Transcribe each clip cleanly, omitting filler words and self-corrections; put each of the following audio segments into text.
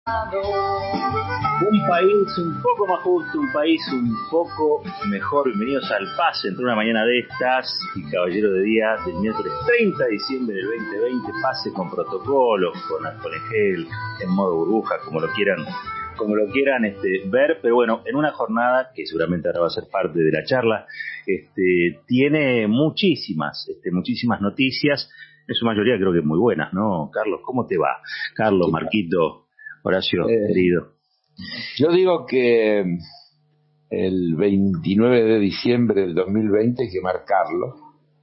Un país un poco más justo, un país un poco mejor. Bienvenidos al Pase entre una mañana de estas y Caballero de Día del miércoles 30 de diciembre del 2020. Pase con protocolos, con alcohol en gel, en modo burbuja, como lo quieran ver, pero bueno, en una jornada que seguramente ahora va a ser parte de la charla, tiene muchísimas noticias, en su mayoría creo que muy buenas, ¿no? Carlos, ¿cómo te va? Carlos, Marquito, Horacio, querido. Yo digo que el 29 de diciembre del 2020 hay que marcarlo,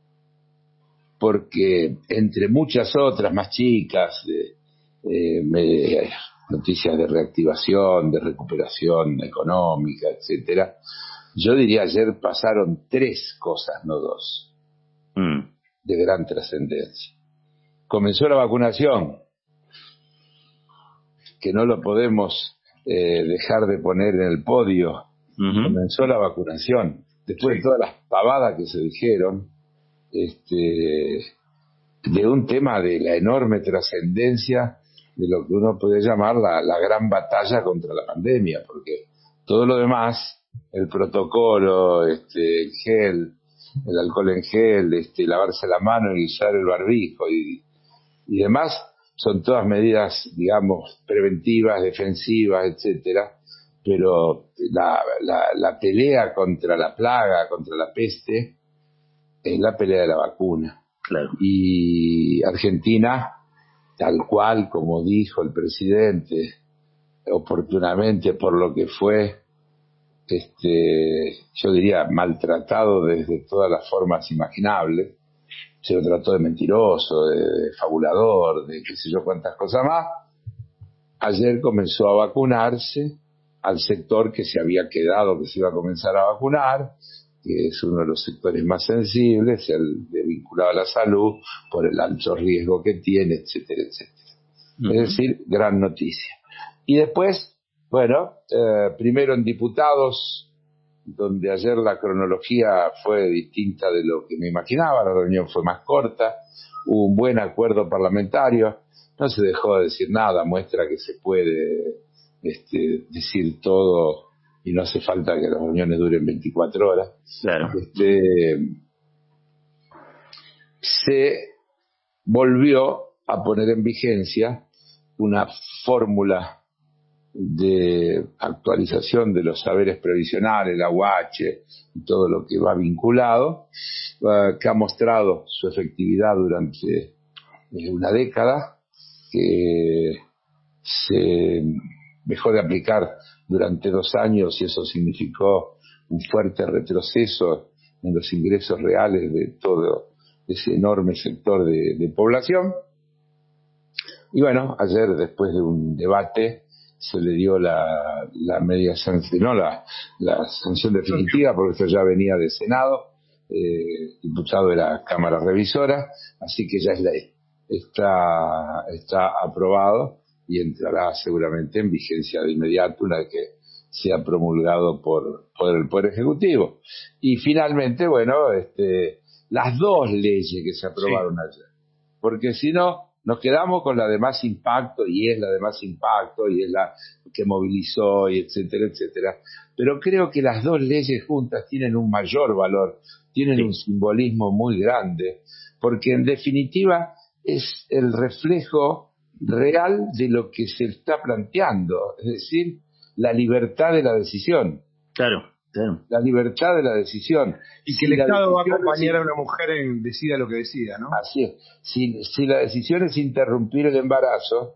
porque entre muchas otras más chicas, noticias de reactivación, de recuperación económica, etcétera, yo diría ayer pasaron 3 cosas, no 2, de gran trascendencia. Comenzó la vacunación, que no lo podemos dejar de poner en el podio. Comenzó la vacunación, después de todas las pavadas que se dijeron, de un tema de la enorme trascendencia de lo que uno puede llamar la gran batalla contra la pandemia, porque todo lo demás, el protocolo, el gel, el alcohol en gel, lavarse la mano y usar el barbijo y demás, son todas medidas, digamos, preventivas, defensivas, etcétera, pero la pelea contra la plaga, contra la peste, es la pelea de la vacuna. Claro. Y Argentina, tal cual como dijo el presidente, oportunamente por lo que fue, yo diría, maltratado desde todas las formas imaginables, se lo trató de mentiroso, de fabulador, de qué sé yo cuántas cosas más. Ayer comenzó a vacunarse al sector que se había quedado, que se iba a comenzar a vacunar, que es uno de los sectores más sensibles, el vinculado a la salud, por el alto riesgo que tiene, etcétera, etcétera. Es decir, gran noticia. Y después, bueno, primero en diputados, donde ayer la cronología fue distinta de lo que me imaginaba, la reunión fue más corta, hubo un buen acuerdo parlamentario, no se dejó de decir nada, muestra que se puede decir todo y no hace falta que las reuniones duren 24 horas. Claro. Se volvió a poner en vigencia una fórmula de actualización de los saberes previsionales, la UH y todo lo que va vinculado, que ha mostrado su efectividad durante una década, que se dejó de aplicar durante 2 años y eso significó un fuerte retroceso en los ingresos reales de todo ese enorme sector de población. Y bueno, ayer, después de un debate, se le dio la media sanción, no la sanción definitiva, porque esto ya venía de Senado, diputado de la Cámara Revisora, así que ya es ley. Está aprobado y entrará seguramente en vigencia de inmediato una vez que sea promulgado por el Poder Ejecutivo. Y finalmente, bueno, las 2 leyes que se aprobaron ayer, porque si no, nos quedamos con la de más impacto, y es la de más impacto, y es la que movilizó, y etcétera, etcétera. Pero creo que las 2 leyes juntas tienen un mayor valor, tienen un simbolismo muy grande, porque en definitiva es el reflejo real de lo que se está planteando, es decir, la libertad de la decisión. Claro. La libertad de la decisión. Y que el Estado va a acompañar a una mujer en decida lo que decida, ¿no? Así es. Si la decisión es interrumpir el embarazo,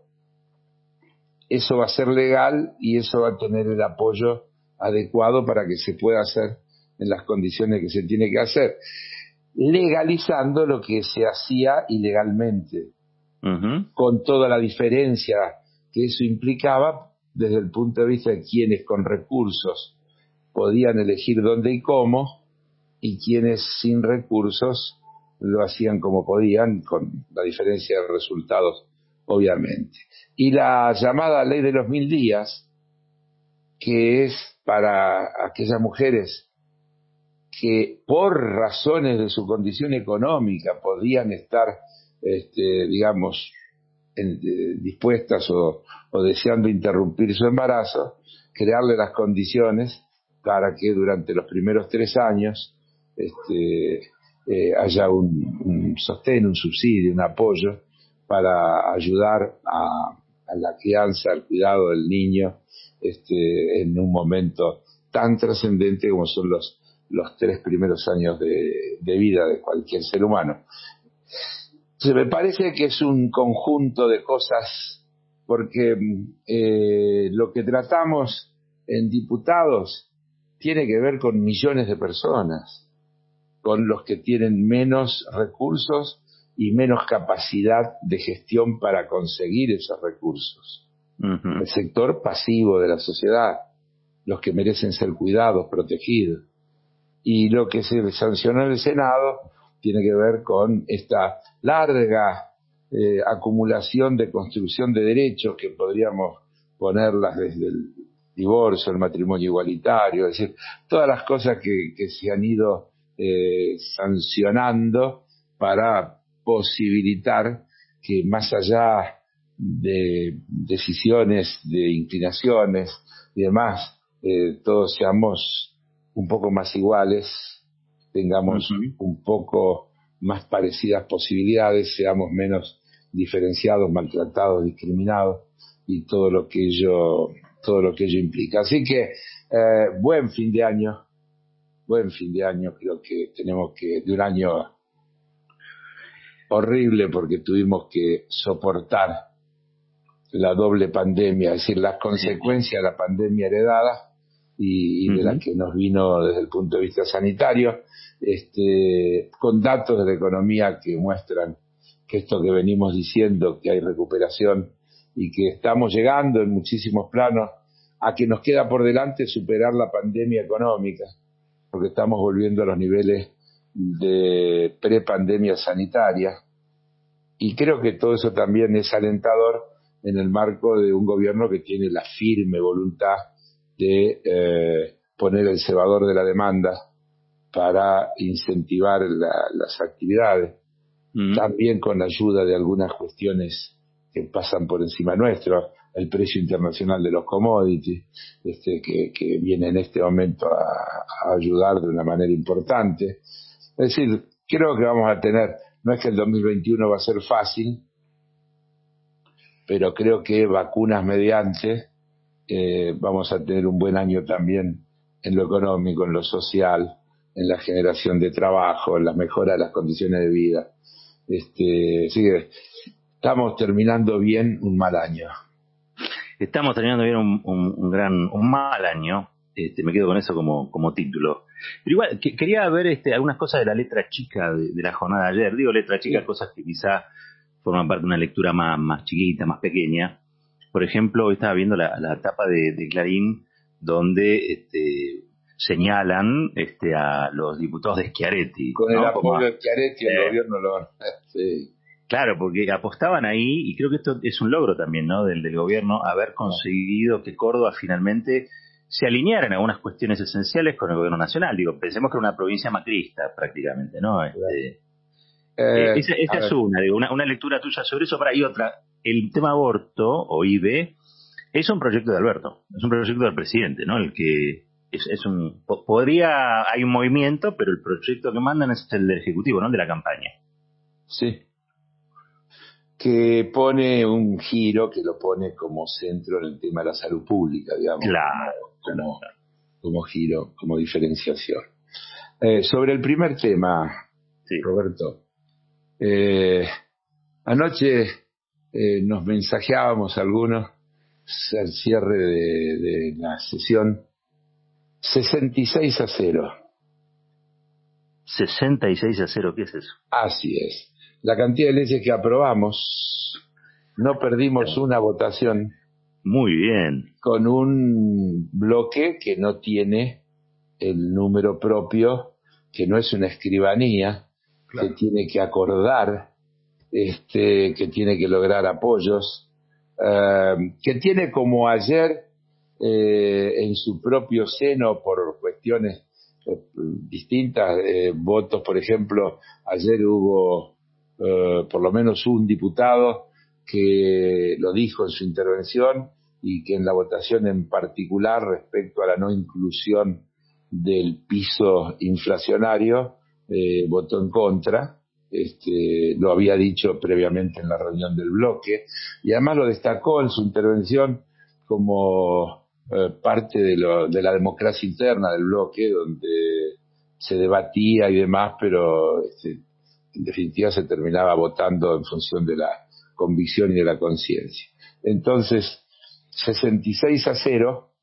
eso va a ser legal y eso va a tener el apoyo adecuado para que se pueda hacer en las condiciones que se tiene que hacer, legalizando lo que se hacía ilegalmente, con toda la diferencia que eso implicaba desde el punto de vista de quienes con recursos podían elegir dónde y cómo, y quienes sin recursos lo hacían como podían, con la diferencia de resultados, obviamente. Y la llamada ley de los 1000 días, que es para aquellas mujeres que por razones de su condición económica podían estar, digamos, dispuestas o deseando interrumpir su embarazo, crearle las condiciones para que durante los primeros 3 años haya un sostén, un subsidio, un apoyo para ayudar a la crianza, al cuidado del niño en un momento tan trascendente como son los 3 primeros años de vida de cualquier ser humano. Entonces, me parece que es un conjunto de cosas, porque lo que tratamos en diputados tiene que ver con millones de personas, con los que tienen menos recursos y menos capacidad de gestión para conseguir esos recursos. Uh-huh. El sector pasivo de la sociedad, los que merecen ser cuidados, protegidos. Y lo que se sancionó en el Senado tiene que ver con esta larga acumulación de construcción de derechos que podríamos ponerlas desde el divorcio, el matrimonio igualitario, es decir, todas las cosas que se han ido sancionando para posibilitar que más allá de decisiones, de inclinaciones y demás, todos seamos un poco más iguales, tengamos uh-huh. un poco más parecidas posibilidades, seamos menos diferenciados, maltratados, discriminados y todo lo que ello implica. Así que buen fin de año, creo que tenemos que, de un año horrible porque tuvimos que soportar la doble pandemia, es decir, las consecuencias de la pandemia heredada y de la que nos vino desde el punto de vista sanitario, con datos de la economía que muestran que esto que venimos diciendo, que hay recuperación y que estamos llegando en muchísimos planos a que nos queda por delante superar la pandemia económica, porque estamos volviendo a los niveles de prepandemia sanitaria, y creo que todo eso también es alentador en el marco de un gobierno que tiene la firme voluntad de poner el cebador de la demanda para incentivar las actividades, también con la ayuda de algunas cuestiones que pasan por encima nuestro, el precio internacional de los commodities, que viene en este momento a ayudar de una manera importante. Es decir, creo que vamos a tener, no es que el 2021 va a ser fácil, pero creo que vacunas mediante vamos a tener un buen año también en lo económico, en lo social, en la generación de trabajo, en la mejora de las condiciones de vida. Así que estamos terminando bien un mal año. Estamos terminando bien un mal año. Me quedo con eso como título. Pero igual, quería ver algunas cosas de la letra chica de la jornada de ayer. Digo letra chica, sí. Cosas que quizá forman parte de una lectura más chiquita, más pequeña. Por ejemplo, hoy estaba viendo la tapa de Clarín, donde señalan a los diputados de Schiaretti. Con el apoyo de Schiaretti el gobierno lo... Sí. Claro, porque apostaban ahí, y creo que esto es un logro también, ¿no?, del gobierno, haber conseguido que Córdoba finalmente se alineara en algunas cuestiones esenciales con el gobierno nacional. Digo, pensemos que era una provincia macrista prácticamente, ¿no? Esa es una lectura tuya sobre eso. Y otra, el tema aborto o IVE es un proyecto de Alberto, es un proyecto del presidente, ¿no? El que hay un movimiento, pero el proyecto que mandan es el del Ejecutivo, ¿no? El de la campaña. Sí. Que pone un giro, que lo pone como centro en el tema de la salud pública, digamos. Claro. Como giro, como diferenciación. Sobre el primer tema, sí. Roberto, anoche nos mensajeábamos algunos al cierre de la sesión 66-0. 66-0, ¿qué es eso? Así es. La cantidad de leyes que aprobamos, no perdimos una votación. Muy bien. Con un bloque que no tiene el número propio, que no es una escribanía, claro, que tiene que acordar, que tiene que lograr apoyos, que tiene como ayer en su propio seno por cuestiones distintas, votos, por ejemplo, ayer hubo por lo menos un diputado que lo dijo en su intervención y que en la votación en particular respecto a la no inclusión del piso inflacionario votó en contra. Lo había dicho previamente en la reunión del bloque y además lo destacó en su intervención como parte de la democracia interna del bloque, donde se debatía y demás, pero en definitiva se terminaba votando en función de la convicción y de la conciencia. Entonces, 66-0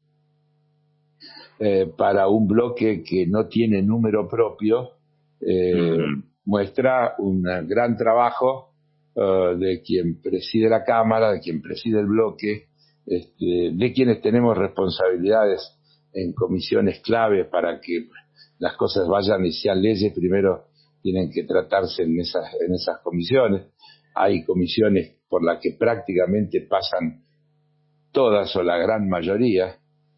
para un bloque que no tiene número propio, muestra un gran trabajo de quien preside la Cámara, de quien preside el bloque, de quienes tenemos responsabilidades en comisiones clave para que las cosas vayan y sean leyes. Primero tienen que tratarse en esas comisiones. Hay comisiones por las que prácticamente pasan todas o la gran mayoría,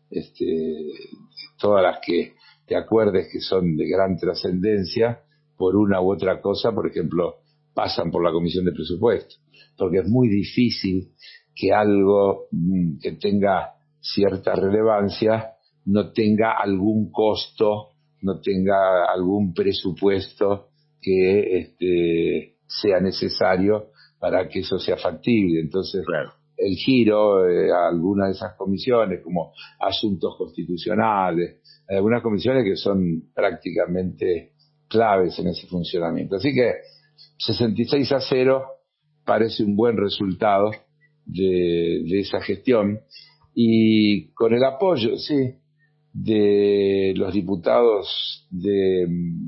todas las que te acuerdes que son de gran trascendencia por una u otra cosa, por ejemplo, pasan por la Comisión de Presupuesto, porque es muy difícil que algo que tenga cierta relevancia no tenga algún costo, no tenga algún presupuesto que sea necesario para que eso sea factible. Entonces, claro, el giro a algunas de esas comisiones, como asuntos constitucionales, hay algunas comisiones que son prácticamente claves en ese funcionamiento. Así que 66-0 parece un buen resultado de esa gestión, y con el apoyo, sí, de los diputados de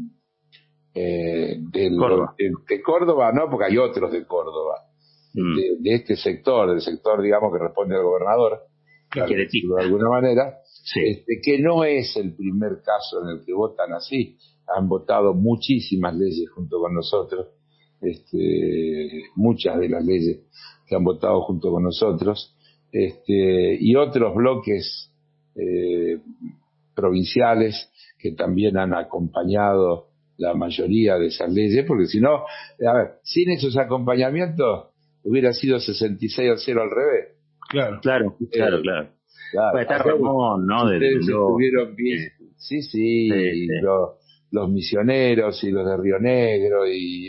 Córdoba, no, porque hay otros de Córdoba, de este sector, del sector, digamos, que responde al gobernador, claro, de alguna manera, sí. Que no es el primer caso en el que votan así. Han votado muchísimas leyes junto con nosotros, muchas de las leyes que han votado junto con nosotros, y otros bloques provinciales que también han acompañado la mayoría de esas leyes, porque si no, a ver, sin esos acompañamientos hubiera sido 66-0 al revés. Claro. Bueno, está Ramón, ¿no? Ustedes estuvieron bien, sí. Los misioneros y los de Río Negro, y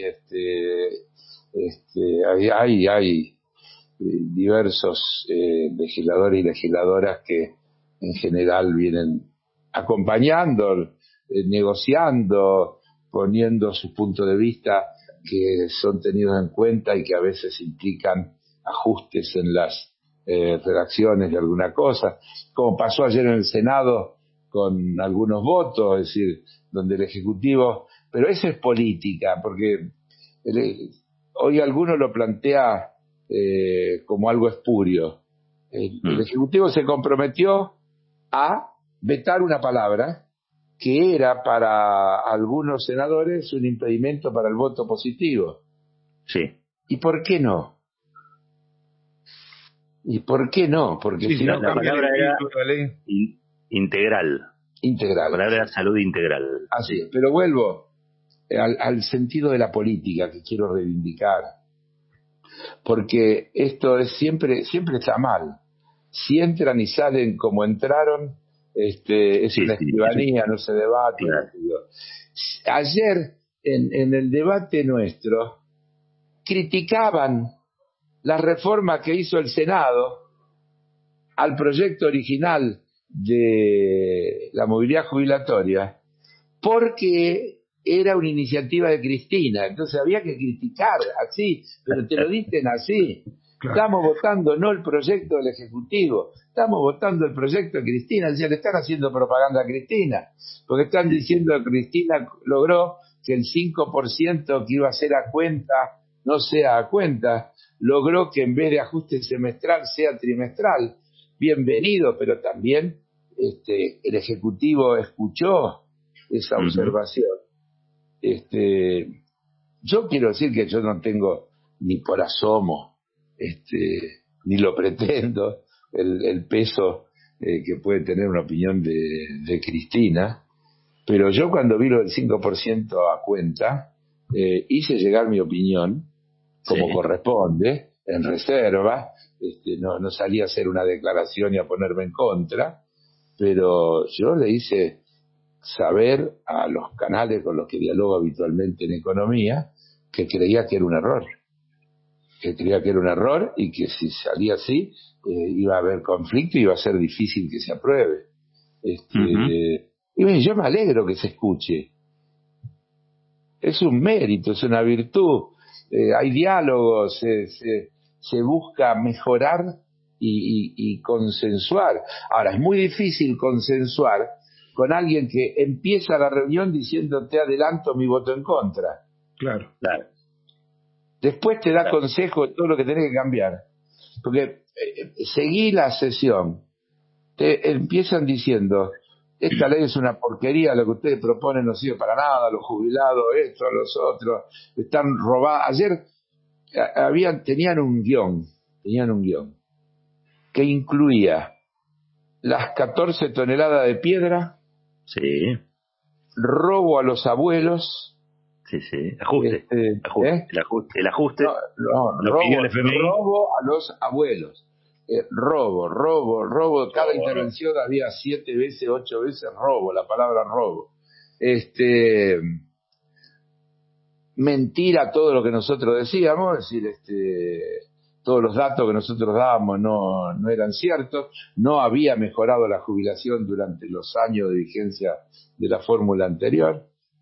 hay diversos legisladores y legisladoras que en general vienen acompañando, negociando, poniendo sus puntos de vista que son tenidos en cuenta y que a veces implican ajustes en las redacciones de alguna cosa, como pasó ayer en el Senado con algunos votos, es decir, donde el Ejecutivo, pero eso es política, porque hoy alguno lo plantea como algo espurio. El Ejecutivo se comprometió a vetar una palabra que era para algunos senadores un impedimento para el voto positivo. Sí. ¿Y por qué no? Porque sí, si no, la palabra era integral. La palabra era salud integral. Así es, pero vuelvo al sentido de la política que quiero reivindicar, porque esto es siempre está mal. Si entran y salen como entraron, es una escribanía, no se debate. Claro. Ayer en el debate nuestro criticaban la reforma que hizo el Senado al proyecto original de la movilidad jubilatoria, porque era una iniciativa de Cristina. Entonces había que criticar así, pero te lo dicen así. Claro. Estamos votando no el proyecto del Ejecutivo, estamos votando el proyecto de Cristina. O sea, le están haciendo propaganda a Cristina, porque están diciendo que Cristina logró que el 5% que iba a ser a cuenta no sea a cuenta, logró que en vez de ajuste semestral sea trimestral. Bienvenido, pero también el Ejecutivo escuchó esa observación. Yo quiero decir que yo no tengo ni por asomo, ni lo pretendo, el peso que puede tener una opinión de Cristina, pero yo cuando vi lo del 5% a cuenta, hice llegar mi opinión como corresponde, en reserva, no salí a hacer una declaración y a ponerme en contra, pero yo le hice saber a los canales con los que dialogo habitualmente en economía que creía que era un error, y que si salía así iba a haber conflicto y iba a ser difícil que se apruebe. Y bueno, yo me alegro que se escuche. Es un mérito, es una virtud. Hay diálogos, se busca mejorar y consensuar. Ahora, es muy difícil consensuar con alguien que empieza la reunión diciendo te adelanto mi voto en contra. Claro. Después te da consejo de todo lo que tenés que cambiar. Porque seguí la sesión. Te empiezan diciendo, esta ley es una porquería, lo que ustedes proponen no sirve para nada, los jubilados, esto, los otros, están robados. Ayer tenían un guión que incluía las 14 toneladas de piedra, sí, robo a los abuelos, sí, ajuste. El ajuste. Robo a los abuelos. Robo. Cada intervención había 7 veces, 8 veces robo, la palabra robo. Mentira todo lo que nosotros decíamos, es decir, todos los datos que nosotros dábamos no eran ciertos, no había mejorado la jubilación durante los años de vigencia de la fórmula anterior,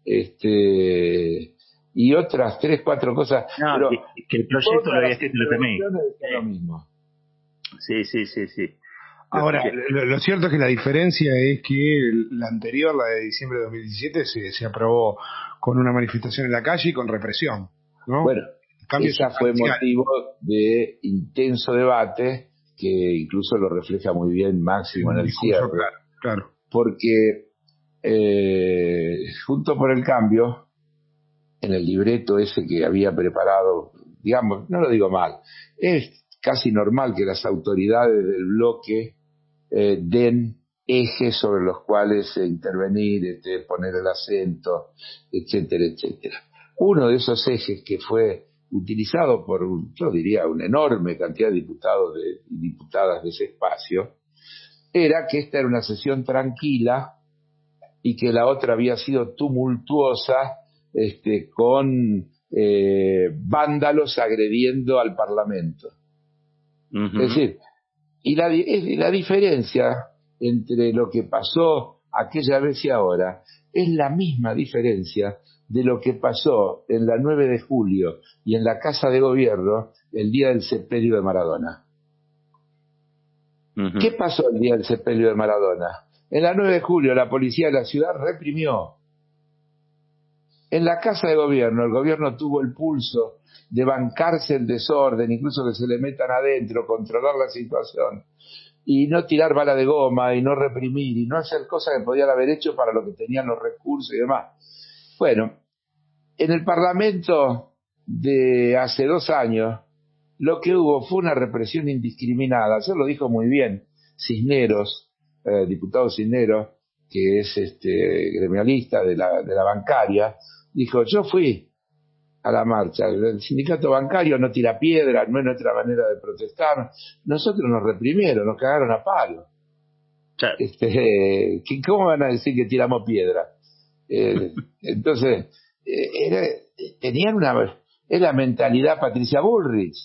y otras 3, 4 cosas. No, pero que el proyecto lo había escrito el FMI. Lo mismo. Sí. Ahora, lo cierto es que la diferencia es que la anterior, la de diciembre de 2017, se aprobó con una manifestación en la calle y con represión, ¿no? Bueno, esa fue motivo de intenso debate, que incluso lo refleja muy bien Máximo en el cierre. Claro. Porque Juntos por el Cambio, en el libreto ese que había preparado, digamos, no lo digo mal, es casi normal que las autoridades del bloque den ejes sobre los cuales intervenir, poner el acento, etcétera. Uno de esos ejes que fue utilizado por, yo diría, una enorme cantidad de diputados y diputadas de ese espacio, era que esta era una sesión tranquila y que la otra había sido tumultuosa, con vándalos agrediendo al Parlamento. Uh-huh. Es decir, y la diferencia entre lo que pasó aquella vez y ahora es la misma diferencia de lo que pasó en la 9 de julio y en la Casa de Gobierno el día del sepelio de Maradona. Uh-huh. ¿Qué pasó el día del sepelio de Maradona? En la 9 de julio la policía de la ciudad reprimió. En la Casa de Gobierno el gobierno tuvo el pulso de bancarse el desorden, incluso que se le metan adentro, controlar la situación y no tirar bala de goma y no reprimir y no hacer cosas que podían haber hecho para lo que tenían los recursos y demás. Bueno, en el Parlamento de hace 2 años lo que hubo fue una represión indiscriminada. Eso lo dijo muy bien Cisneros, diputado Cisneros, que es gremialista de la bancaria. Dijo, yo fui a la marcha, el sindicato bancario no tira piedra, no es nuestra manera de protestar, nosotros nos reprimieron, nos cagaron a palo. Claro. ¿Cómo van a decir que tiramos piedra? Entonces, tenían es la mentalidad Patricia Bullrich.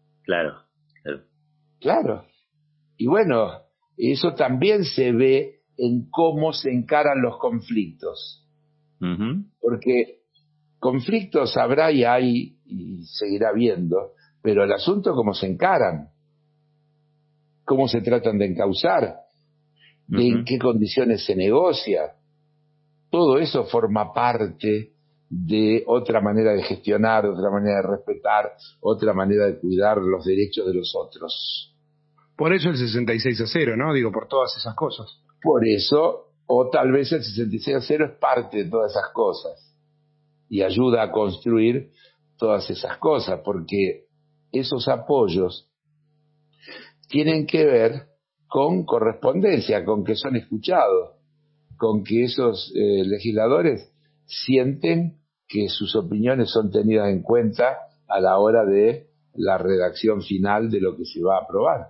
Claro. Y bueno, eso también se ve en cómo se encaran los conflictos. Uh-huh. Porque conflictos habrá y hay y seguirá habiendo, pero el asunto es cómo se encaran, cómo se tratan de encauzar, en qué condiciones se negocia. Todo eso forma parte de otra manera de gestionar, otra manera de respetar, otra manera de cuidar los derechos de los otros. Por eso el 66-0, ¿no? Digo, por todas esas cosas. Por eso, o tal vez el 66-0 es parte de todas esas cosas y ayuda a construir todas esas cosas, porque esos apoyos tienen que ver con correspondencia, con que son escuchados, con que esos legisladores sienten que sus opiniones son tenidas en cuenta a la hora de la redacción final de lo que se va a aprobar.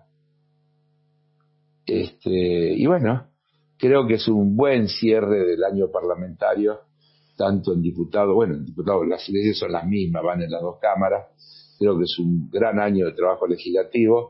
Y bueno, creo que es un buen cierre del año parlamentario, tanto en diputados, las leyes son las mismas, van en las dos cámaras, creo que es un gran año de trabajo legislativo,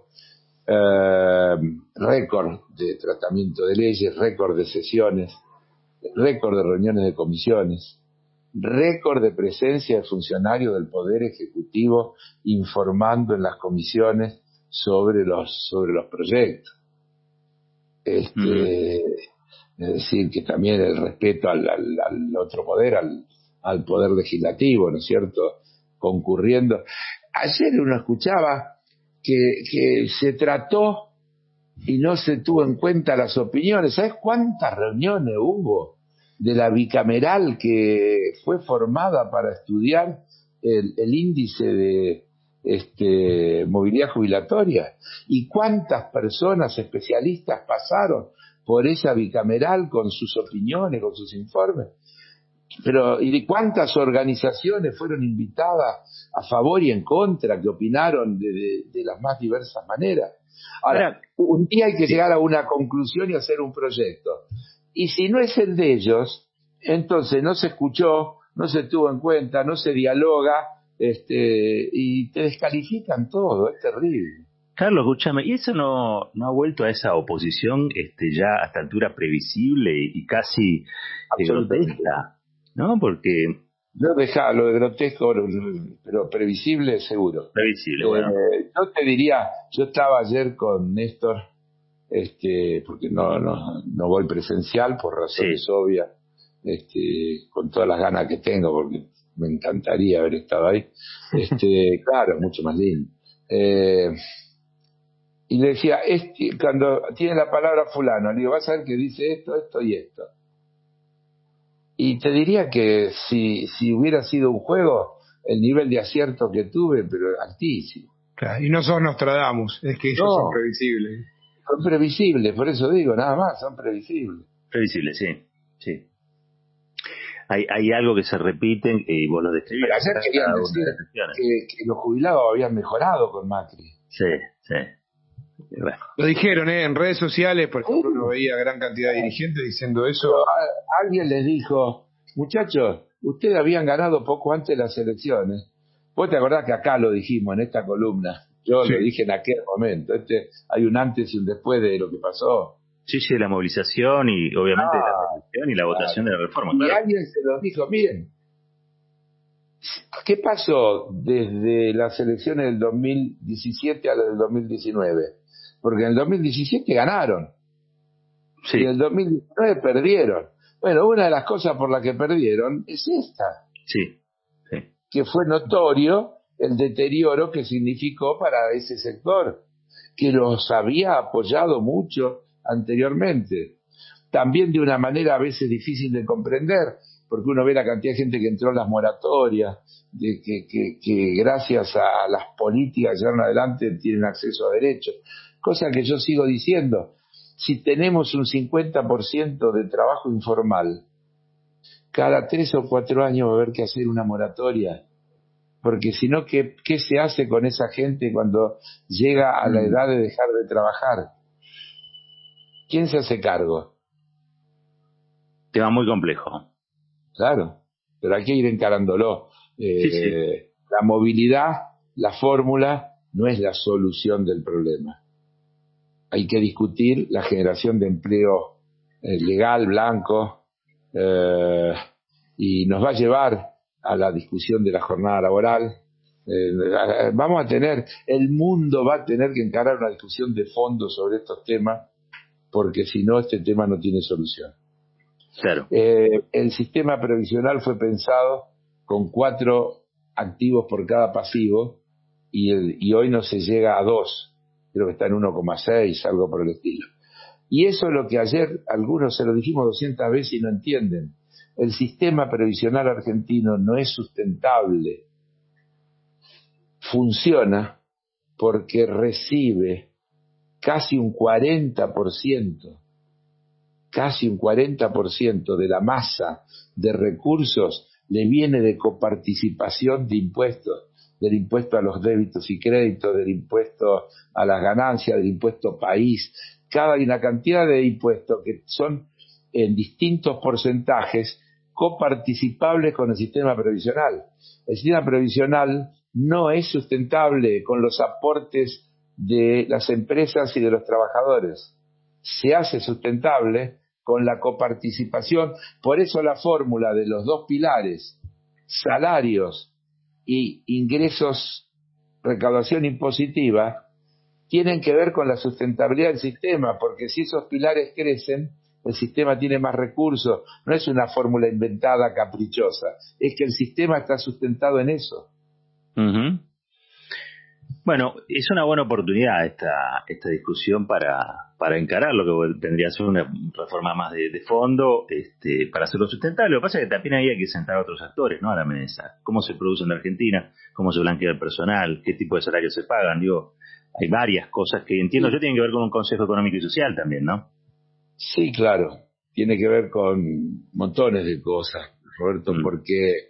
récord de tratamiento de leyes, récord de sesiones, récord de reuniones de comisiones, récord de presencia de funcionarios del Poder Ejecutivo informando en las comisiones sobre los proyectos. Es decir, que también el respeto al otro poder, al poder legislativo, ¿no es cierto?, concurriendo. Ayer uno escuchaba que se trató y no se tuvo en cuenta las opiniones. ¿Sabes cuántas reuniones hubo de la bicameral que fue formada para estudiar el índice de movilidad jubilatoria? ¿Y cuántas personas especialistas pasaron por esa bicameral con sus opiniones, con sus informes? ¿Y de cuántas organizaciones fueron invitadas a favor y en contra, que opinaron de las más diversas maneras? Ahora, un día hay que llegar a una conclusión y hacer un proyecto. Y si no es el de ellos, entonces no se escuchó, no se tuvo en cuenta, no se dialoga, y te descalifican todo, es terrible. Carlos, escúchame, ¿y eso no ha vuelto a esa oposición ya a esta altura previsible y casi grotesca? ¿No? Porque yo dejaba lo de grotesco, pero previsible seguro. Previsible, bueno. Yo te diría, yo estaba ayer con Néstor, porque no voy presencial por razones obvias, con todas las ganas que tengo, porque me encantaría haber estado ahí. Claro, mucho más lindo. Y le decía, cuando tiene la palabra fulano, le digo, vas a ver que dice esto, esto y esto. Y te diría que si hubiera sido un juego, el nivel de acierto que tuve, pero altísimo. Claro, y no son Nostradamus, es que ellos son previsibles. Son previsibles, por eso digo, nada más, son previsibles. Previsibles, sí. Hay algo que se repite y vos lo describís. Pero ayer querían decir que los jubilados habían mejorado con Macri. Sí. Bueno. Lo dijeron en redes sociales, por ejemplo, uno veía gran cantidad de dirigentes diciendo eso. Alguien les dijo, muchachos, ustedes habían ganado poco antes de las elecciones. Vos te acordás que acá lo dijimos en esta columna, yo lo dije en aquel momento, hay un antes y un después de lo que pasó. Sí, la movilización y obviamente la elección y la votación de la reforma. Y alguien se lo dijo, miren, ¿qué pasó desde las elecciones del 2017 a las del 2019? Porque en el 2017 ganaron. Y en el 2019 perdieron. Bueno, una de las cosas por las que perdieron es esta. Sí. Que fue notorio el deterioro que significó para ese sector, que los había apoyado mucho anteriormente. También de una manera a veces difícil de comprender, porque uno ve la cantidad de gente que entró en las moratorias, que gracias a las políticas que llevaron adelante tienen acceso a derechos. Cosa que yo sigo diciendo, si tenemos un 50% de trabajo informal, cada 3 o 4 años va a haber que hacer una moratoria, porque si no, ¿qué se hace con esa gente cuando llega a la edad de dejar de trabajar? ¿Quién se hace cargo? Tema muy complejo. Claro, pero hay que ir encarándolo. La movilidad, la fórmula, no es la solución del problema. Hay que discutir la generación de empleo legal, blanco, y nos va a llevar a la discusión de la jornada laboral. El mundo va a tener que encarar una discusión de fondo sobre estos temas, porque si no, este tema no tiene solución. Claro. El sistema previsional fue pensado con 4 activos por cada pasivo, y hoy no se llega a 2. Creo que está en 1,6, algo por el estilo. Y eso es lo que ayer algunos se lo dijimos 200 veces y no entienden. El sistema previsional argentino no es sustentable. Funciona porque recibe casi un 40% de la masa de recursos le viene de coparticipación de impuestos del impuesto a los débitos y créditos, del impuesto a las ganancias, del impuesto país. Hay una cantidad de impuestos que son en distintos porcentajes coparticipables con el sistema previsional. El sistema previsional no es sustentable con los aportes de las empresas y de los trabajadores. Se hace sustentable con la coparticipación. Por eso la fórmula de los dos pilares, salarios y ingresos, recaudación impositiva, tienen que ver con la sustentabilidad del sistema, porque si esos pilares crecen, el sistema tiene más recursos. No es una fórmula inventada, caprichosa, es que el sistema está sustentado en eso. Uh-huh. Bueno, es una buena oportunidad esta discusión para encarar lo que tendría que ser una reforma más de fondo, para hacerlo sustentable. Lo que pasa es que también había que sentar a otros actores, ¿no?, a la mesa. ¿Cómo se produce en la Argentina? ¿Cómo se blanquea el personal? ¿Qué tipo de salarios se pagan? Hay varias cosas que entiendo yo tienen que ver con un Consejo Económico y Social también, ¿no? Sí, claro. Tiene que ver con montones de cosas, Roberto, porque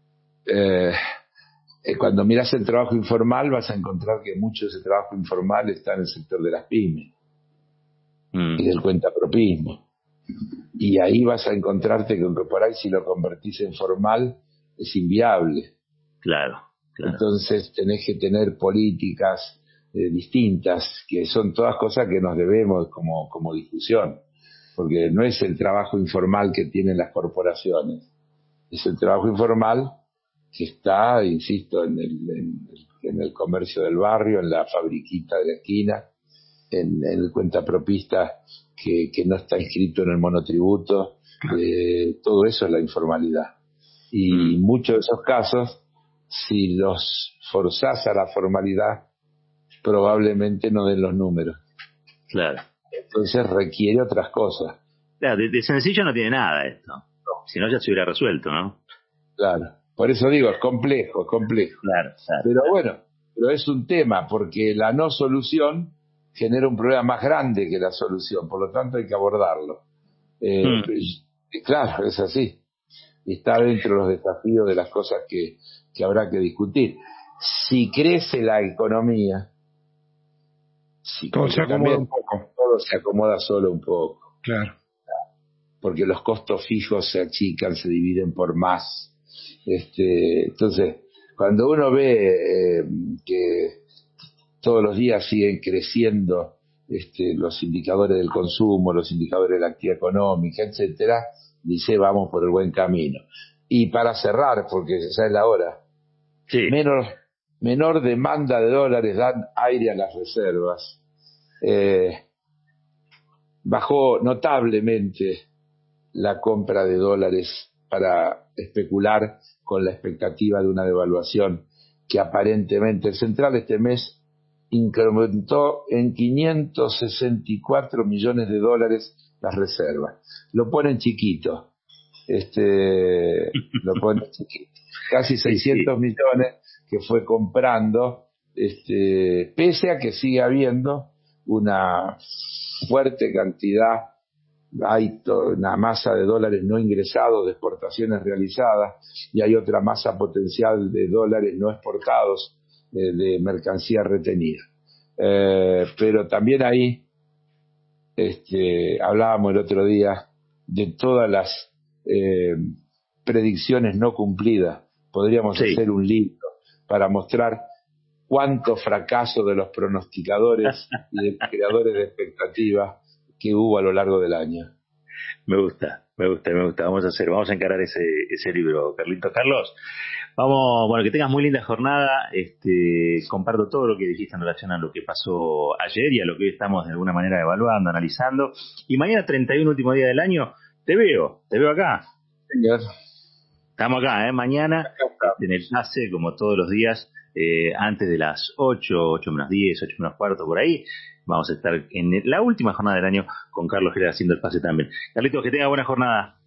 cuando miras el trabajo informal vas a encontrar que mucho de ese trabajo informal está en el sector de las pymes y del cuentapropismo. Y ahí vas a encontrarte que por ahí si lo convertís en formal es inviable. Claro. Entonces tenés que tener políticas distintas, que son todas cosas que nos debemos como discusión, porque no es el trabajo informal que tienen las corporaciones, es el trabajo informal que está, insisto, en el comercio del barrio, en la fabriquita de la esquina, en el cuentapropista que no está inscrito en el monotributo. Todo eso es la informalidad. Y muchos de esos casos, si los forzás a la formalidad, probablemente no den los números. Claro. Entonces requiere otras cosas. Claro, de sencillo no tiene nada esto. Si no, ya se hubiera resuelto, ¿no? Claro. Por eso digo, es complejo. Claro. Pero bueno, es un tema, porque la no solución genera un problema más grande que la solución, por lo tanto hay que abordarlo. Claro, es así. Está dentro de los desafíos de las cosas que habrá que discutir. Si crece la economía, todo se acomoda un poco. Todo se acomoda solo un poco. Claro. Porque los costos fijos se achican, se dividen por más. Entonces, cuando uno ve que todos los días siguen creciendo los indicadores del consumo, los indicadores de la actividad económica, etcétera, dice vamos por el buen camino. Y para cerrar, porque ya es la hora, sí. menor demanda de dólares dan aire a las reservas. Bajó notablemente la compra de dólares para especular con la expectativa de una devaluación que aparentemente el central este mes incrementó en 564 millones de dólares las reservas. Lo ponen chiquito. Lo ponen chiquito. Casi 600 millones que fue comprando, pese a que sigue habiendo una fuerte cantidad, hay una masa de dólares no ingresados de exportaciones realizadas y hay otra masa potencial de dólares no exportados de mercancía retenida. Pero también ahí hablábamos el otro día de todas las predicciones no cumplidas. Podríamos hacer un libro para mostrar cuánto fracaso de los pronosticadores y de los creadores de expectativas que hubo a lo largo del año. Me gusta. Vamos a encarar ese libro, Carlitos. Carlos, que tengas muy linda jornada. Comparto todo lo que dijiste en relación a lo que pasó ayer y a lo que hoy estamos de alguna manera evaluando, analizando. Y mañana, 31, último día del año, te veo acá. Señor. Estamos acá, mañana, en el pase, como todos los días, antes de las 8 menos 10, 8 menos cuarto, por ahí. Vamos a estar en la última jornada del año con Carlos Herrera haciendo el pase también. Carlitos, que tenga buena jornada.